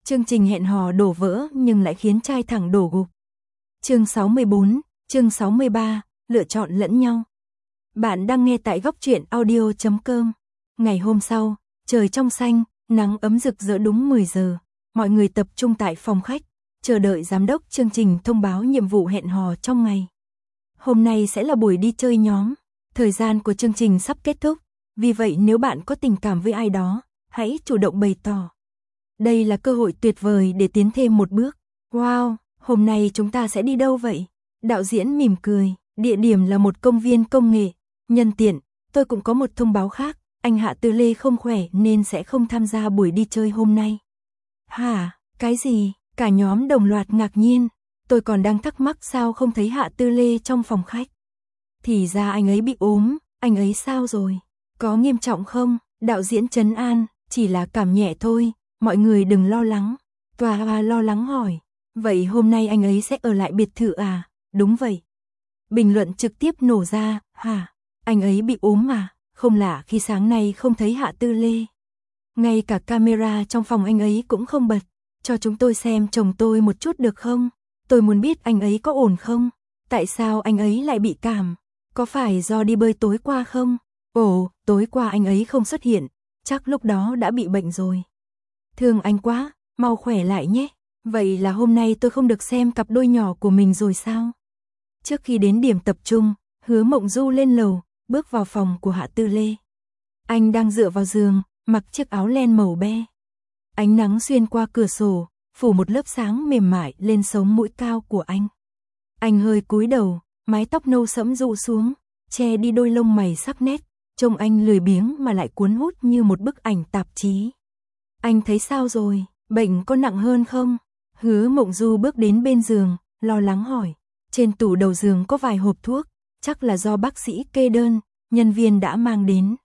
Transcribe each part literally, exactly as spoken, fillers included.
Chương trình hẹn hò đổ vỡ nhưng lại khiến trai thẳng đổ gục. Chương sáu mươi bốn, chương sáu mươi ba, lựa chọn lẫn nhau. Bạn đang nghe tại góc truyện audio chấm com. Ngày hôm sau, trời trong xanh, nắng ấm rực rỡ đúng mười giờ. Mọi người tập trung tại phòng khách, chờ đợi giám đốc chương trình thông báo nhiệm vụ hẹn hò trong ngày. Hôm nay sẽ là buổi đi chơi nhóm. Thời gian của chương trình sắp kết thúc, vì vậy nếu bạn có tình cảm với ai đó, hãy chủ động bày tỏ. Đây là cơ hội tuyệt vời để tiến thêm một bước. Wow, hôm nay chúng ta sẽ đi đâu vậy? Đạo diễn mỉm cười, địa điểm là một công viên công nghệ. Nhân tiện, tôi cũng có một thông báo khác, anh Hạ Tư Lê không khỏe nên sẽ không tham gia buổi đi chơi hôm nay. Hả, cái gì? Cả nhóm đồng loạt ngạc nhiên. Tôi còn đang thắc mắc sao không thấy Hạ Tư Lê trong phòng khách. Thì ra anh ấy bị ốm, anh ấy sao rồi? Có nghiêm trọng không? Đạo diễn trấn an, chỉ là cảm nhẹ thôi, mọi người đừng lo lắng. Tòa Hoa lo lắng hỏi, vậy hôm nay anh ấy sẽ ở lại biệt thự à? Đúng vậy. Bình luận trực tiếp nổ ra, hả? Anh ấy bị ốm mà, không lạ khi sáng nay không thấy Hạ Tư Lê. Ngay cả camera trong phòng anh ấy cũng không bật. Cho chúng tôi xem chồng tôi một chút được không? Tôi muốn biết anh ấy có ổn không? Tại sao anh ấy lại bị cảm? Có phải do đi bơi tối qua không? Ồ, tối qua anh ấy không xuất hiện, chắc lúc đó đã bị bệnh rồi. Thương anh quá, mau khỏe lại nhé. Vậy là hôm nay tôi không được xem cặp đôi nhỏ của mình rồi sao? Trước khi đến điểm tập trung, Hứa Mộng Du lên lầu, bước vào phòng của Hạ Tư Lê. Anh đang dựa vào giường, mặc chiếc áo len màu be. Ánh nắng xuyên qua cửa sổ, phủ một lớp sáng mềm mại lên sống mũi cao của anh. Anh hơi cúi đầu, mái tóc nâu sẫm rũ xuống, che đi đôi lông mày sắc nét, trông anh lười biếng mà lại cuốn hút như một bức ảnh tạp chí. Anh thấy sao rồi, bệnh có nặng hơn không? Hứa Mộng Du bước đến bên giường, lo lắng hỏi. Trên tủ đầu giường có vài hộp thuốc, chắc là do bác sĩ kê đơn, nhân viên đã mang đến.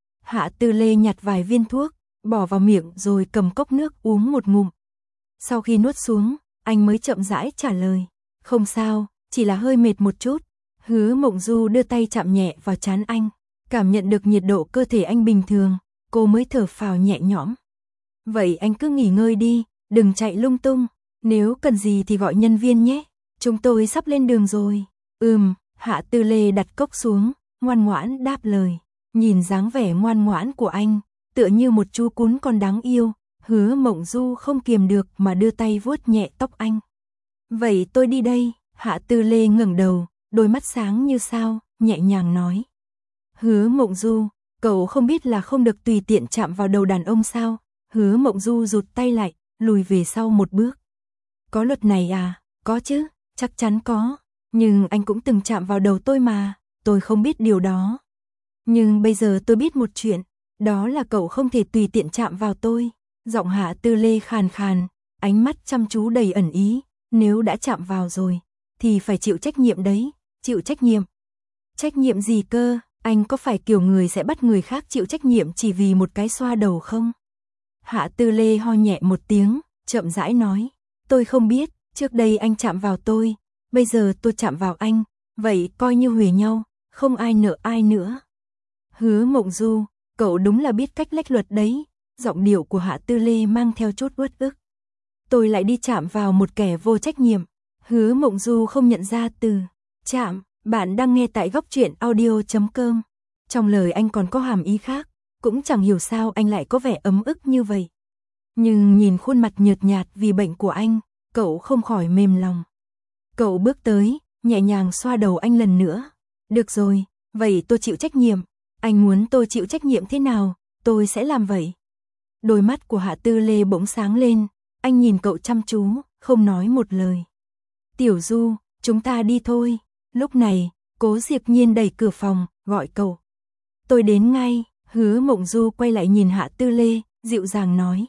Hạ Tư Lê nhặt vài viên thuốc, bỏ vào miệng rồi cầm cốc nước uống một ngụm. Sau khi nuốt xuống, anh mới chậm rãi trả lời. Không sao, chỉ là hơi mệt một chút. Hứa Mộng Du đưa tay chạm nhẹ vào trán anh. Cảm nhận được nhiệt độ cơ thể anh bình thường, cô mới thở phào nhẹ nhõm. Vậy anh cứ nghỉ ngơi đi, đừng chạy lung tung. Nếu cần gì thì gọi nhân viên nhé. Chúng tôi sắp lên đường rồi. Ừm, Hạ Tư Lê đặt cốc xuống, ngoan ngoãn đáp lời. Nhìn dáng vẻ ngoan ngoãn của anh, tựa như một chú cún con đáng yêu, Hứa Mộng Du không kiềm được mà đưa tay vuốt nhẹ tóc anh. Vậy tôi đi đây. Hạ Tư Lê ngẩng đầu, đôi mắt sáng như sao, nhẹ nhàng nói. Hứa Mộng Du, cậu không biết là không được tùy tiện chạm vào đầu đàn ông sao? Hứa Mộng Du rụt tay lại, lùi về sau một bước. Có luật này à? Có chứ, chắc chắn có. Nhưng anh cũng từng chạm vào đầu tôi mà, tôi không biết điều đó. Nhưng bây giờ tôi biết một chuyện, đó là cậu không thể tùy tiện chạm vào tôi. Giọng Hạ Tư Lê khàn khàn, ánh mắt chăm chú đầy ẩn ý. Nếu đã chạm vào rồi, thì phải chịu trách nhiệm đấy. Chịu trách nhiệm? Trách nhiệm gì cơ? Anh có phải kiểu người sẽ bắt người khác chịu trách nhiệm chỉ vì một cái xoa đầu không? Hạ Tư Lê ho nhẹ một tiếng, chậm rãi nói. Tôi không biết, trước đây anh chạm vào tôi, bây giờ tôi chạm vào anh, vậy coi như huề nhau, không ai nợ ai nữa. Hứa Mộng Du, cậu đúng là biết cách lách luật đấy. Giọng điệu của Hạ Tư Lê mang theo chút uất ức. Tôi lại đi chạm vào một kẻ vô trách nhiệm. Hứa Mộng Du không nhận ra từ chạm. Bạn đang nghe tại góc truyện audio chấm com. Trong lời anh còn có hàm ý khác, cũng chẳng hiểu sao anh lại có vẻ ấm ức như vậy. Nhưng nhìn khuôn mặt nhợt nhạt vì bệnh của anh, cậu không khỏi mềm lòng. Cậu bước tới, nhẹ nhàng xoa đầu anh lần nữa. Được rồi, vậy tôi chịu trách nhiệm. Anh muốn tôi chịu trách nhiệm thế nào, tôi sẽ làm vậy. Đôi mắt của Hạ Tư Lê bỗng sáng lên, anh nhìn cậu chăm chú, không nói một lời. Tiểu Du, chúng ta đi thôi. Lúc này, Cố Diệp Nhiên đẩy cửa phòng, gọi cậu. Tôi đến ngay. Hứa Mộng Du quay lại nhìn Hạ Tư Lê, dịu dàng nói.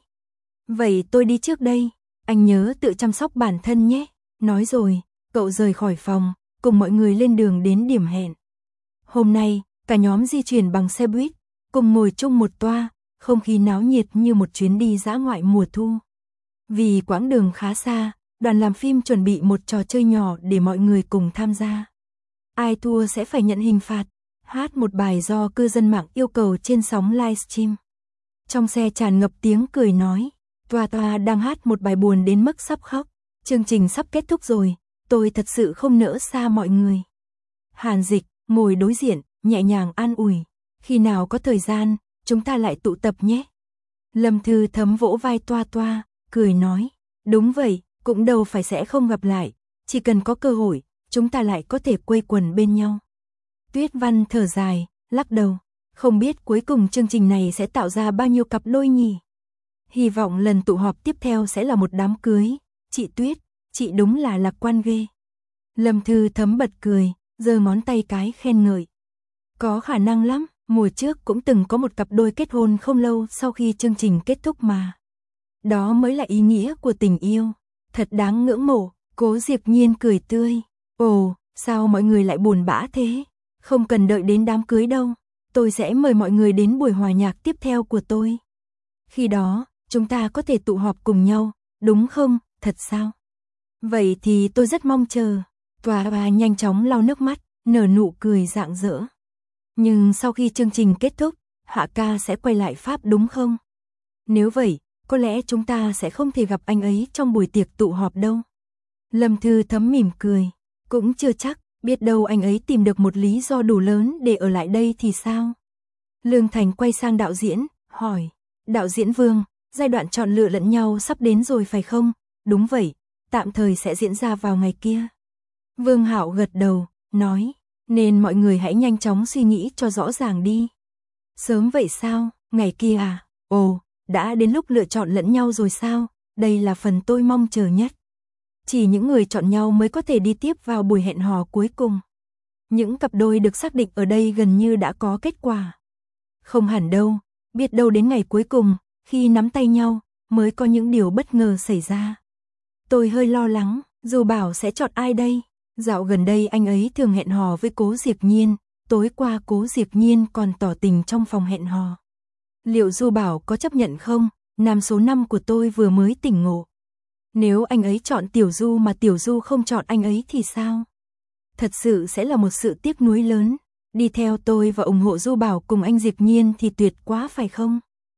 Vậy tôi đi trước đây, anh nhớ tự chăm sóc bản thân nhé. Nói rồi, cậu rời khỏi phòng, cùng mọi người lên đường đến điểm hẹn. Hôm nay, cả nhóm di chuyển bằng xe buýt, cùng ngồi chung một toa, không khí náo nhiệt như một chuyến đi dã ngoại mùa thu. Vì quãng đường khá xa, đoàn làm phim chuẩn bị một trò chơi nhỏ để mọi người cùng tham gia. Ai thua sẽ phải nhận hình phạt, hát một bài do cư dân mạng yêu cầu trên sóng livestream. Trong xe tràn ngập tiếng cười nói, Toa Toa đang hát một bài buồn đến mức sắp khóc. Chương trình sắp kết thúc rồi, tôi thật sự không nỡ xa mọi người. Hàn Dịch ngồi đối diện, nhẹ nhàng an ủi. Khi nào có thời gian, chúng ta lại tụ tập nhé. Lâm Thư Thấm vỗ vai Toa Toa, cười nói. Đúng vậy, cũng đâu phải sẽ không gặp lại. Chỉ cần có cơ hội, chúng ta lại có thể quây quần bên nhau. Tuyết Văn thở dài, lắc đầu. Không biết cuối cùng chương trình này sẽ tạo ra bao nhiêu cặp đôi nhỉ? Hy vọng lần tụ họp tiếp theo sẽ là một đám cưới. Chị Tuyết, chị đúng là lạc quan ghê. Lâm Thư Thấm bật cười, giơ ngón tay cái khen ngợi. Có khả năng lắm, mùa trước cũng từng có một cặp đôi kết hôn không lâu sau khi chương trình kết thúc mà. Đó mới là ý nghĩa của tình yêu. Thật đáng ngưỡng mộ, Cố Diệp Nhiên cười tươi. Ồ, sao mọi người lại buồn bã thế? Không cần đợi đến đám cưới đâu. Tôi sẽ mời mọi người đến buổi hòa nhạc tiếp theo của tôi. Khi đó, chúng ta có thể tụ họp cùng nhau, đúng không? Thật sao? Vậy thì tôi rất mong chờ. Toa Toa nhanh chóng lau nước mắt, nở nụ cười rạng rỡ. Nhưng sau khi chương trình kết thúc, Hạ ca sẽ quay lại Pháp đúng không? Nếu vậy, có lẽ chúng ta sẽ không thể gặp anh ấy trong buổi tiệc tụ họp đâu. Lâm Thư Thấm mỉm cười. Cũng chưa chắc, biết đâu anh ấy tìm được một lý do đủ lớn để ở lại đây thì sao? Lương Thành quay sang đạo diễn, hỏi. Đạo diễn Vương, giai đoạn chọn lựa lẫn nhau sắp đến rồi phải không? Đúng vậy, tạm thời sẽ diễn ra vào ngày kia. Vương Hạo gật đầu, nói. Nên mọi người hãy nhanh chóng suy nghĩ cho rõ ràng đi. Sớm vậy sao? Ngày kia à? Ồ, đã đến lúc lựa chọn lẫn nhau rồi sao? Đây là phần tôi mong chờ nhất. Chỉ những người chọn nhau mới có thể đi tiếp vào buổi hẹn hò cuối cùng. Những cặp đôi được xác định ở đây gần như đã có kết quả. Không hẳn đâu, biết đâu đến ngày cuối cùng, khi nắm tay nhau, mới có những điều bất ngờ xảy ra. Tôi hơi lo lắng, Du Bảo sẽ chọn ai đây? Dạo gần đây anh ấy thường hẹn hò với Cố Diệp Nhiên, tối qua Cố Diệp Nhiên còn tỏ tình trong phòng hẹn hò. Liệu Du Bảo có chấp nhận không? Nam số năm của tôi vừa mới tỉnh ngộ. Nếu anh ấy chọn Tiểu Du mà Tiểu Du không chọn anh ấy thì sao? Thật sự sẽ là một sự tiếc nuối lớn. Đi theo tôi và ủng hộ Du Bảo cùng anh Diệp Nhiên thì tuyệt quá phải không?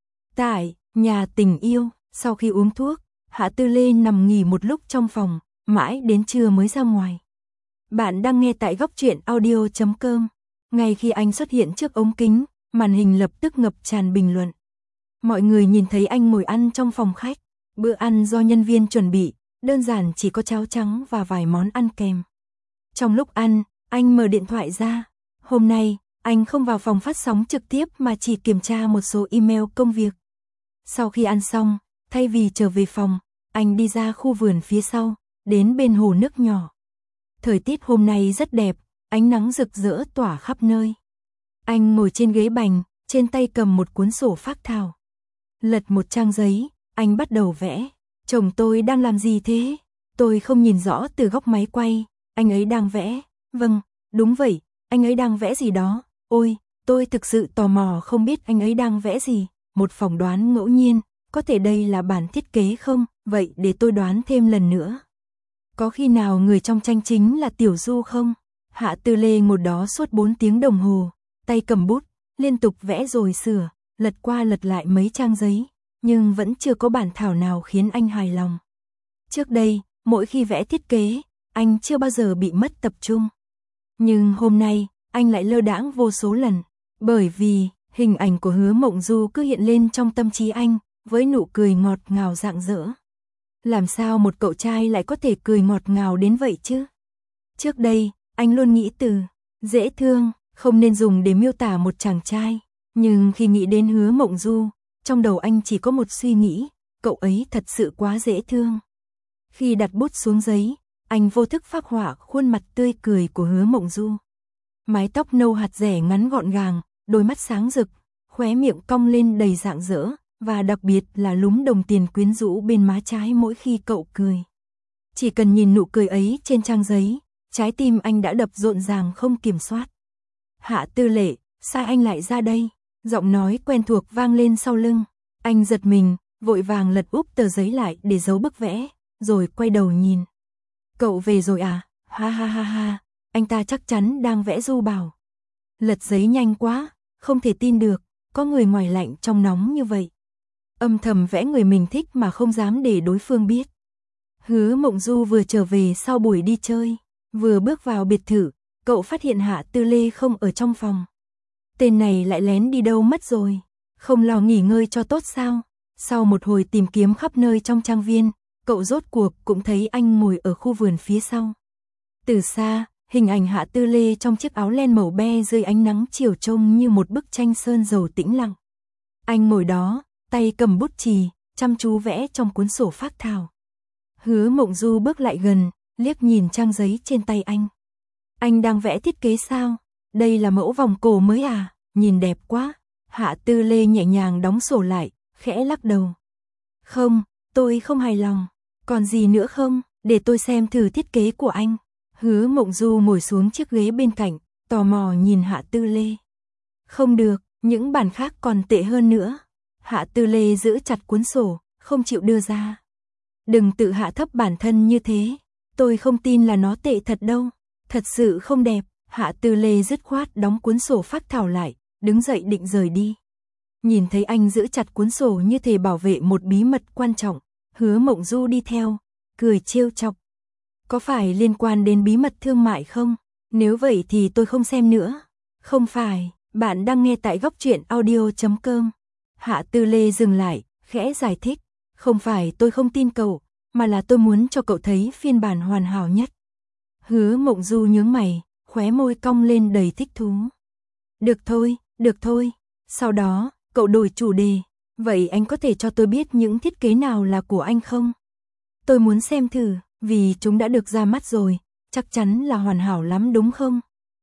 Tại nhà tình yêu, sau khi uống thuốc, Hạ Tư Lê nằm nghỉ một lúc trong phòng, mãi đến trưa mới ra ngoài. Bạn đang nghe tại góc truyện audio chấm com. Ngay khi anh xuất hiện trước ống kính, màn hình lập tức ngập tràn bình luận. Mọi người nhìn thấy anh ngồi ăn trong phòng khách. Bữa ăn do nhân viên chuẩn bị, đơn giản chỉ có cháo trắng và vài món ăn kèm. Trong lúc ăn, anh mở điện thoại ra. Hôm nay, anh không vào phòng phát sóng trực tiếp mà chỉ kiểm tra một số email công việc. Sau khi ăn xong, thay vì trở về phòng, anh đi ra khu vườn phía sau, đến bên hồ nước nhỏ. Thời tiết hôm nay rất đẹp, ánh nắng rực rỡ tỏa khắp nơi. Anh ngồi trên ghế bành, trên tay cầm một cuốn sổ phác thảo. Lật một trang giấy, anh bắt đầu vẽ. Chồng tôi đang làm gì thế? Tôi không nhìn rõ từ góc máy quay. Anh ấy đang vẽ. Vâng, đúng vậy, anh ấy đang vẽ gì đó. Ôi, tôi thực sự tò mò không biết anh ấy đang vẽ gì. Một phỏng đoán ngẫu nhiên, có thể đây là bản thiết kế không? Vậy để tôi đoán thêm lần nữa. Có khi nào người trong tranh chính là Tiểu Du không? Hạ Tư Lê ngồi đó suốt bốn tiếng đồng hồ, tay cầm bút, liên tục vẽ rồi sửa, lật qua lật lại mấy trang giấy, nhưng vẫn chưa có bản thảo nào khiến anh hài lòng. Trước đây, mỗi khi vẽ thiết kế, anh chưa bao giờ bị mất tập trung. Nhưng hôm nay, anh lại lơ đãng vô số lần, bởi vì hình ảnh của Hứa Mộng Du cứ hiện lên trong tâm trí anh, với nụ cười ngọt ngào rạng rỡ. Làm sao một cậu trai lại có thể cười ngọt ngào đến vậy chứ? Trước đây, anh luôn nghĩ từ dễ thương không nên dùng để miêu tả một chàng trai, nhưng khi nghĩ đến Hứa Mộng Du, trong đầu anh chỉ có một suy nghĩ, cậu ấy thật sự quá dễ thương. Khi đặt bút xuống giấy, anh vô thức phác họa khuôn mặt tươi cười của Hứa Mộng Du. Mái tóc nâu hạt rẻ ngắn gọn gàng, đôi mắt sáng rực, khóe miệng cong lên đầy rạng rỡ, và đặc biệt là lúm đồng tiền quyến rũ bên má trái mỗi khi cậu cười. Chỉ cần nhìn nụ cười ấy trên trang giấy, trái tim anh đã đập rộn ràng không kiểm soát. Hạ Tư Lệ, sao anh lại ra đây? Giọng nói quen thuộc vang lên sau lưng. Anh giật mình, vội vàng lật úp tờ giấy lại để giấu bức vẽ, rồi quay đầu nhìn. Cậu về rồi à? Ha ha ha ha, anh ta chắc chắn đang vẽ Du Bảo. Lật giấy nhanh quá, không thể tin được, có người ngoài lạnh trong nóng như vậy. âm thầm vẽ người mình thích mà không dám để đối phương biết. Hứa Mộng Du vừa trở về sau buổi đi chơi, vừa bước vào biệt thự, cậu phát hiện Hạ Tư Lê không ở trong phòng. Tên này lại lén đi đâu mất rồi, không lo nghỉ ngơi cho tốt sao? Sau một hồi tìm kiếm khắp nơi trong trang viên, cậu rốt cuộc cũng thấy anh ngồi ở khu vườn phía sau. Từ xa, hình ảnh Hạ Tư Lê trong chiếc áo len màu be dưới ánh nắng chiều trông như một bức tranh sơn dầu tĩnh lặng. Anh ngồi đó, tay cầm bút chì, chăm chú vẽ trong cuốn sổ phác thảo. Hứa Mộng Du bước lại gần, liếc nhìn trang giấy trên tay anh. Anh đang vẽ thiết kế sao? Đây là mẫu vòng cổ mới à? Nhìn đẹp quá. Hạ Tư Lê nhẹ nhàng đóng sổ lại, khẽ lắc đầu. Không, tôi không hài lòng. Còn gì nữa không? Để tôi xem thử thiết kế của anh. Hứa Mộng Du ngồi xuống chiếc ghế bên cạnh, tò mò nhìn Hạ Tư Lê. Không được, những bản khác còn tệ hơn nữa. Hạ Tư Lê giữ chặt cuốn sổ, không chịu đưa ra. Đừng tự hạ thấp bản thân như thế. Tôi không tin là nó tệ thật đâu. Thật sự không đẹp. Hạ Tư Lê dứt khoát đóng cuốn sổ phác thảo lại, đứng dậy định rời đi. Nhìn thấy anh giữ chặt cuốn sổ như thể bảo vệ một bí mật quan trọng, Hứa Mộng Du đi theo, cười trêu chọc. Có phải liên quan đến bí mật thương mại không? Nếu vậy thì tôi không xem nữa. Không phải, bạn đang nghe tại góc truyện audio chấm com. Hạ Tư Lê dừng lại, khẽ giải thích. Không phải tôi không tin cậu, mà là tôi muốn cho cậu thấy phiên bản hoàn hảo nhất. Hứa Mộng Du nhướng mày, khóe môi cong lên đầy thích thú. Được thôi, được thôi. Sau đó, cậu đổi chủ đề. Vậy anh có thể cho tôi biết những thiết kế nào là của anh không? Tôi muốn xem thử, vì chúng đã được ra mắt rồi, chắc chắn là hoàn hảo lắm đúng không?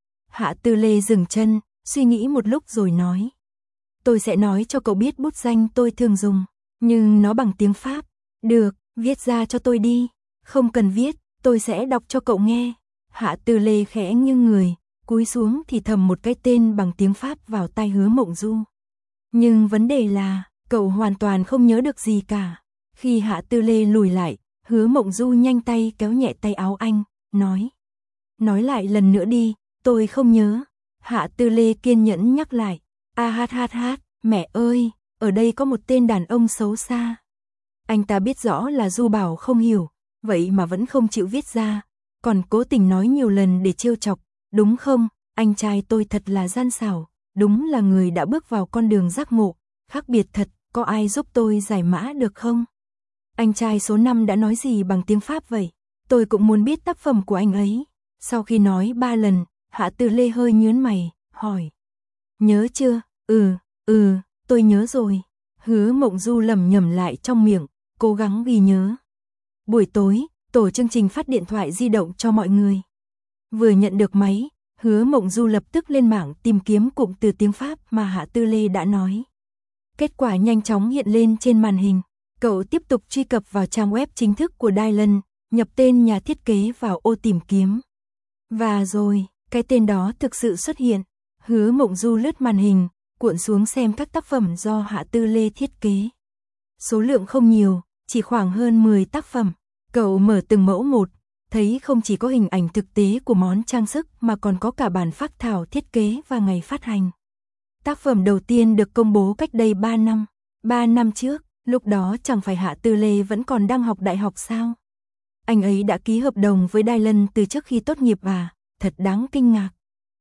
Hạ Tư Lê dừng chân, suy nghĩ một lúc rồi nói. Tôi sẽ nói cho cậu biết bút danh tôi thường dùng, nhưng nó bằng tiếng Pháp. Được, viết ra cho tôi đi. Không cần viết, tôi sẽ đọc cho cậu nghe. Hạ Tư Lê khẽ nghiêng người, cúi xuống thì thầm một cái tên bằng tiếng Pháp vào tai Hứa Mộng Du. Nhưng vấn đề là, cậu hoàn toàn không nhớ được gì cả. Khi Hạ Tư Lê lùi lại, Hứa Mộng Du nhanh tay kéo nhẹ tay áo anh, nói. Nói lại lần nữa đi, tôi không nhớ. Hạ Tư Lê kiên nhẫn nhắc lại. A hát hát hát, mẹ ơi, ở đây có một tên đàn ông xấu xa. Anh ta biết rõ là Du Bảo không hiểu, vậy mà vẫn không chịu viết ra, còn cố tình nói nhiều lần để trêu chọc, đúng không? Anh trai tôi thật là gian xảo, đúng là người đã bước vào con đường giác ngộ, khác biệt thật, có ai giúp tôi giải mã được không? Anh trai số năm đã nói gì bằng tiếng Pháp vậy? Tôi cũng muốn biết tác phẩm của anh ấy. Sau khi nói ba lần, Hạ Tư Lê hơi nhướng mày, hỏi. Nhớ chưa? Ừ, ừ, tôi nhớ rồi. Hứa Mộng Du lẩm nhẩm lại trong miệng, cố gắng ghi nhớ. Buổi tối, tổ chương trình phát điện thoại di động cho mọi người. Vừa nhận được máy, Hứa Mộng Du lập tức lên mạng tìm kiếm cụm từ tiếng Pháp mà Hạ Tư Lê đã nói. Kết quả nhanh chóng hiện lên trên màn hình. Cậu tiếp tục truy cập vào trang web chính thức của Dylan, nhập tên nhà thiết kế vào ô tìm kiếm. Và rồi, cái tên đó thực sự xuất hiện. Hứa Mộng Du lướt màn hình, cuộn xuống xem các tác phẩm do Hạ Tư Lê thiết kế. Số lượng không nhiều, chỉ khoảng hơn mười tác phẩm. Cậu mở từng mẫu một, thấy không chỉ có hình ảnh thực tế của món trang sức mà còn có cả bản phác thảo thiết kế và ngày phát hành. Tác phẩm đầu tiên được công bố cách đây ba năm. ba năm trước, lúc đó chẳng phải Hạ Tư Lê vẫn còn đang học đại học sao? Anh ấy đã ký hợp đồng với Dylan từ trước khi tốt nghiệp à? Thật đáng kinh ngạc.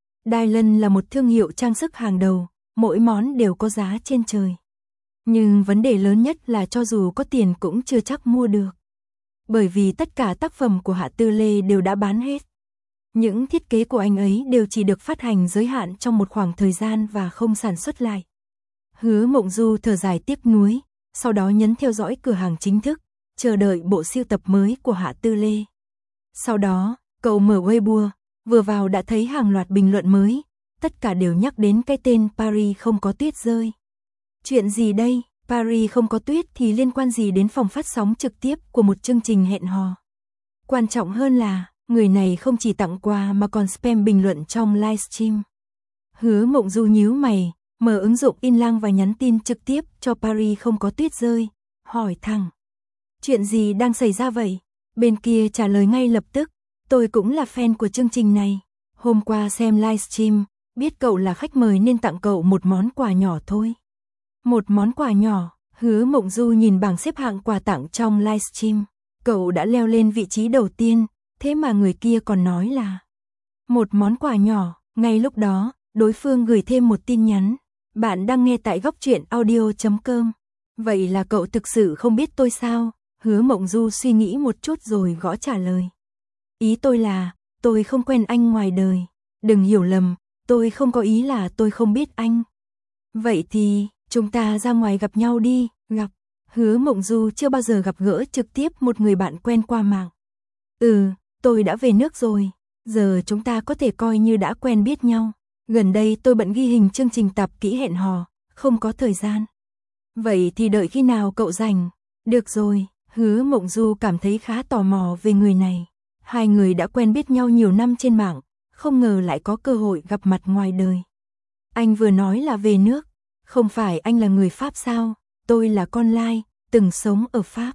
Dylan là một thương hiệu trang sức hàng đầu, mỗi món đều có giá trên trời. Nhưng vấn đề lớn nhất là cho dù có tiền cũng chưa chắc mua được. Bởi vì tất cả tác phẩm của Hạ Tư Lê đều đã bán hết. Những thiết kế của anh ấy đều chỉ được phát hành giới hạn trong một khoảng thời gian và không sản xuất lại. Hứa Mộng Du thở dài tiếc nuối, sau đó nhấn theo dõi cửa hàng chính thức, chờ đợi bộ sưu tập mới của Hạ Tư Lê. Sau đó, cậu mở Weibo, vừa vào đã thấy hàng loạt bình luận mới, tất cả đều nhắc đến cái tên Paris không có tuyết rơi. Chuyện gì đây? Paris không có tuyết thì liên quan gì đến phòng phát sóng trực tiếp của một chương trình hẹn hò? Quan trọng hơn là, người này không chỉ tặng quà mà còn spam bình luận trong livestream. Hứa Mộng Du nhíu mày, mở ứng dụng Inlang và nhắn tin trực tiếp cho Paris không có tuyết rơi, hỏi thẳng. Chuyện gì đang xảy ra vậy? Bên kia trả lời ngay lập tức, tôi cũng là fan của chương trình này. Hôm qua xem livestream, biết cậu là khách mời nên tặng cậu một món quà nhỏ thôi. Một món quà nhỏ, Hứa Mộng Du nhìn bảng xếp hạng quà tặng trong livestream. Cậu đã leo lên vị trí đầu tiên, thế mà người kia còn nói là một món quà nhỏ. Ngay lúc đó, đối phương gửi thêm một tin nhắn. Bạn đang nghe tại góc truyện audio chấm com. Vậy là cậu thực sự không biết tôi sao? Hứa Mộng Du suy nghĩ một chút rồi gõ trả lời. Ý tôi là, tôi không quen anh ngoài đời. Đừng hiểu lầm, tôi không có ý là tôi không biết anh. Vậy thì, chúng ta ra ngoài gặp nhau đi. Gặp. Hứa Mộng Du chưa bao giờ gặp gỡ trực tiếp một người bạn quen qua mạng. Ừ, tôi đã về nước rồi. Giờ chúng ta có thể coi như đã quen biết nhau. Gần đây tôi bận ghi hình chương trình tập kỹ hẹn hò, không có thời gian. Vậy thì đợi khi nào cậu rảnh? Được rồi, Hứa Mộng Du cảm thấy khá tò mò về người này. Hai người đã quen biết nhau nhiều năm trên mạng, không ngờ lại có cơ hội gặp mặt ngoài đời. Anh vừa nói là về nước, không phải anh là người Pháp sao? Tôi là con Lai, từng sống ở Pháp.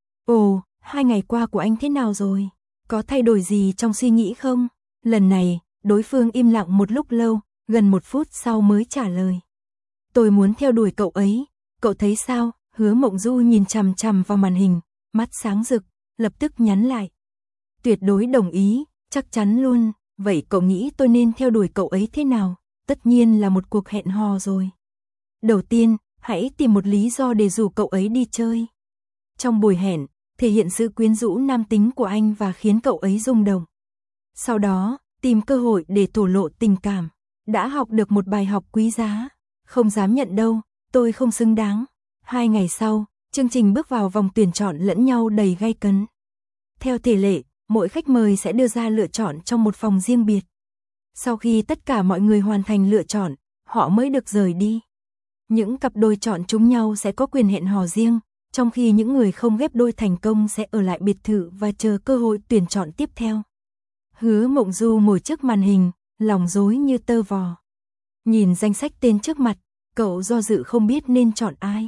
Ồ, hai ngày qua của anh thế nào rồi? Có thay đổi gì trong suy nghĩ không? Lần này, đối phương im lặng một lúc lâu, gần một phút sau mới trả lời. Tôi muốn theo đuổi cậu ấy, cậu thấy sao? Hứa Mộng Du nhìn chằm chằm vào màn hình, mắt sáng rực, lập tức nhắn lại. Tuyệt đối đồng ý, chắc chắn luôn, vậy cậu nghĩ tôi nên theo đuổi cậu ấy thế nào? Tất nhiên là một cuộc hẹn hò rồi. Đầu tiên, hãy tìm một lý do để rủ cậu ấy đi chơi. Trong buổi hẹn, thể hiện sự quyến rũ nam tính của anh và khiến cậu ấy rung động. Sau đó, tìm cơ hội để thổ lộ tình cảm. Đã học được một bài học quý giá. Không dám nhận đâu, tôi không xứng đáng. Hai ngày sau, chương trình bước vào vòng tuyển chọn lẫn nhau đầy gay cấn. Theo thể lệ, mỗi khách mời sẽ đưa ra lựa chọn trong một phòng riêng biệt. Sau khi tất cả mọi người hoàn thành lựa chọn, họ mới được rời đi. Những cặp đôi chọn trúng nhau sẽ có quyền hẹn hò riêng, trong khi những người không ghép đôi thành công sẽ ở lại biệt thự và chờ cơ hội tuyển chọn tiếp theo. Hứa Mộng Du ngồi trước màn hình, lòng rối như tơ vò. Nhìn danh sách tên trước mặt, cậu do dự không biết nên chọn ai.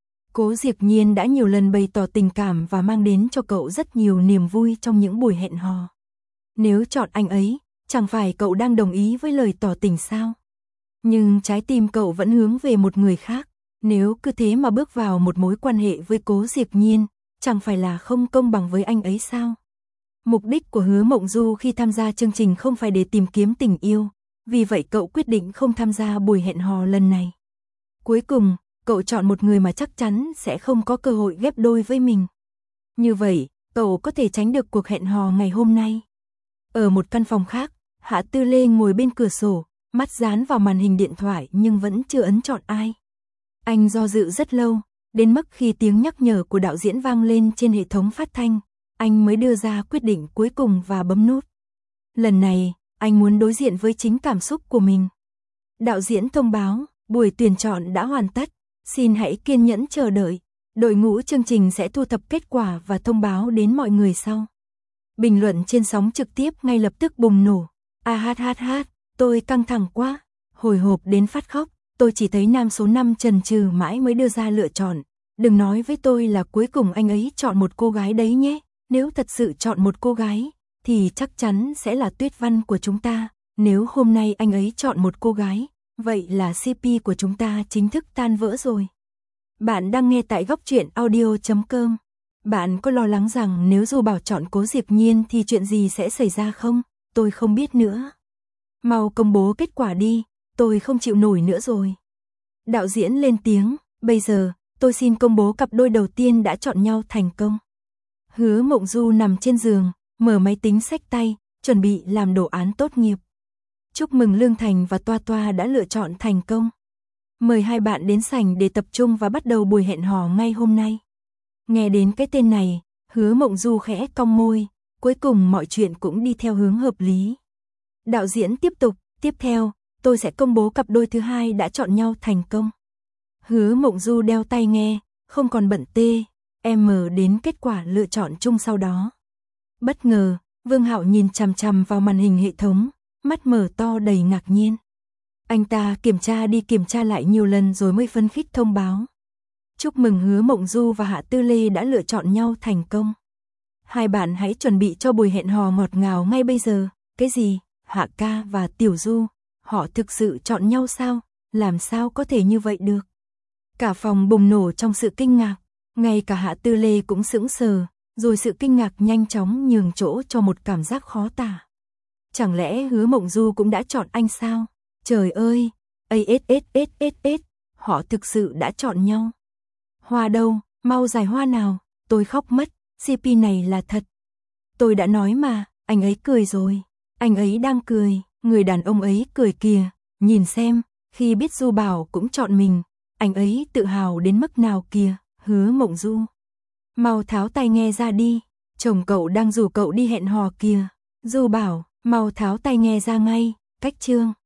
Cố Diệp Nhiên đã nhiều lần bày tỏ tình cảm và mang đến cho cậu rất nhiều niềm vui trong những buổi hẹn hò. Nếu chọn anh ấy, chẳng phải cậu đang đồng ý với lời tỏ tình sao? Nhưng trái tim cậu vẫn hướng về một người khác. Nếu cứ thế mà bước vào một mối quan hệ với Cố Diệp Nhiên, chẳng phải là không công bằng với anh ấy sao? Mục đích của Hứa Mộng Du khi tham gia chương trình không phải để tìm kiếm tình yêu, vì vậy cậu quyết định không tham gia buổi hẹn hò lần này. Cuối cùng, cậu chọn một người mà chắc chắn sẽ không có cơ hội ghép đôi với mình. Như vậy, cậu có thể tránh được cuộc hẹn hò ngày hôm nay. Ở một căn phòng khác, Hạ Tư Lê ngồi bên cửa sổ, mắt dán vào màn hình điện thoại nhưng vẫn chưa ấn chọn ai. Anh do dự rất lâu, đến mức khi tiếng nhắc nhở của đạo diễn vang lên trên hệ thống phát thanh, anh mới đưa ra quyết định cuối cùng và bấm nút. Lần này, anh muốn đối diện với chính cảm xúc của mình. Đạo diễn thông báo, buổi tuyển chọn đã hoàn tất, xin hãy kiên nhẫn chờ đợi, đội ngũ chương trình sẽ thu thập kết quả và thông báo đến mọi người sau. Bình luận trên sóng trực tiếp ngay lập tức bùng nổ. À hát hát hát, tôi căng thẳng quá, hồi hộp đến phát khóc, tôi chỉ thấy nam số năm chần chừ mãi mới đưa ra lựa chọn. Đừng nói với tôi là cuối cùng anh ấy chọn một cô gái đấy nhé, nếu thật sự chọn một cô gái, thì chắc chắn sẽ là Tuyết Văn của chúng ta, nếu hôm nay anh ấy chọn một cô gái, vậy là xê pê của chúng ta chính thức tan vỡ rồi. Bạn đang nghe tại góc truyện audio chấm com. Bạn có lo lắng rằng nếu dù bảo chọn Cố Diệp Nhiên thì chuyện gì sẽ xảy ra không? Tôi không biết nữa. Mau công bố kết quả đi, tôi không chịu nổi nữa rồi. Đạo diễn lên tiếng, bây giờ, tôi xin công bố cặp đôi đầu tiên đã chọn nhau thành công. Hứa Mộng Du nằm trên giường, mở máy tính xách tay, chuẩn bị làm đồ án tốt nghiệp. Chúc mừng Lương Thành và Toa Toa đã lựa chọn thành công. Mời hai bạn đến sảnh để tập trung và bắt đầu buổi hẹn hò ngay hôm nay. Nghe đến cái tên này, Hứa Mộng Du khẽ cong môi, cuối cùng mọi chuyện cũng đi theo hướng hợp lý. Đạo diễn tiếp tục, tiếp theo, tôi sẽ công bố cặp đôi thứ hai đã chọn nhau thành công. Hứa Mộng Du đeo tai nghe, không còn bận tê, em đến kết quả lựa chọn chung sau đó. Bất ngờ, Vương Hạo nhìn chằm chằm vào màn hình hệ thống, mắt mở to đầy ngạc nhiên. Anh ta kiểm tra đi kiểm tra lại nhiều lần rồi mới phấn khích thông báo. Chúc mừng Hứa Mộng Du và Hạ Tư Lê đã lựa chọn nhau thành công. Hai bạn hãy chuẩn bị cho buổi hẹn hò ngọt ngào ngay bây giờ. Cái gì? Hạ ca và Tiểu Du, họ thực sự chọn nhau sao? Làm sao có thể như vậy được? Cả phòng bùng nổ trong sự kinh ngạc, ngay cả Hạ Tư Lê cũng sững sờ, rồi sự kinh ngạc nhanh chóng nhường chỗ cho một cảm giác khó tả. Chẳng lẽ Hứa Mộng Du cũng đã chọn anh sao? Trời ơi, ây ết ết ết ết ết, họ thực sự đã chọn nhau. Hoa đâu, mau giải hoa nào, tôi khóc mất, xê pê này là thật. Tôi đã nói mà, anh ấy cười rồi, anh ấy đang cười, người đàn ông ấy cười kìa, nhìn xem, khi biết Du Bảo cũng chọn mình, anh ấy tự hào đến mức nào kìa, Hứa Mộng Du. Mau tháo tai nghe ra đi, chồng cậu đang rủ cậu đi hẹn hò kìa, Du Bảo, mau tháo tai nghe ra ngay, cách chương.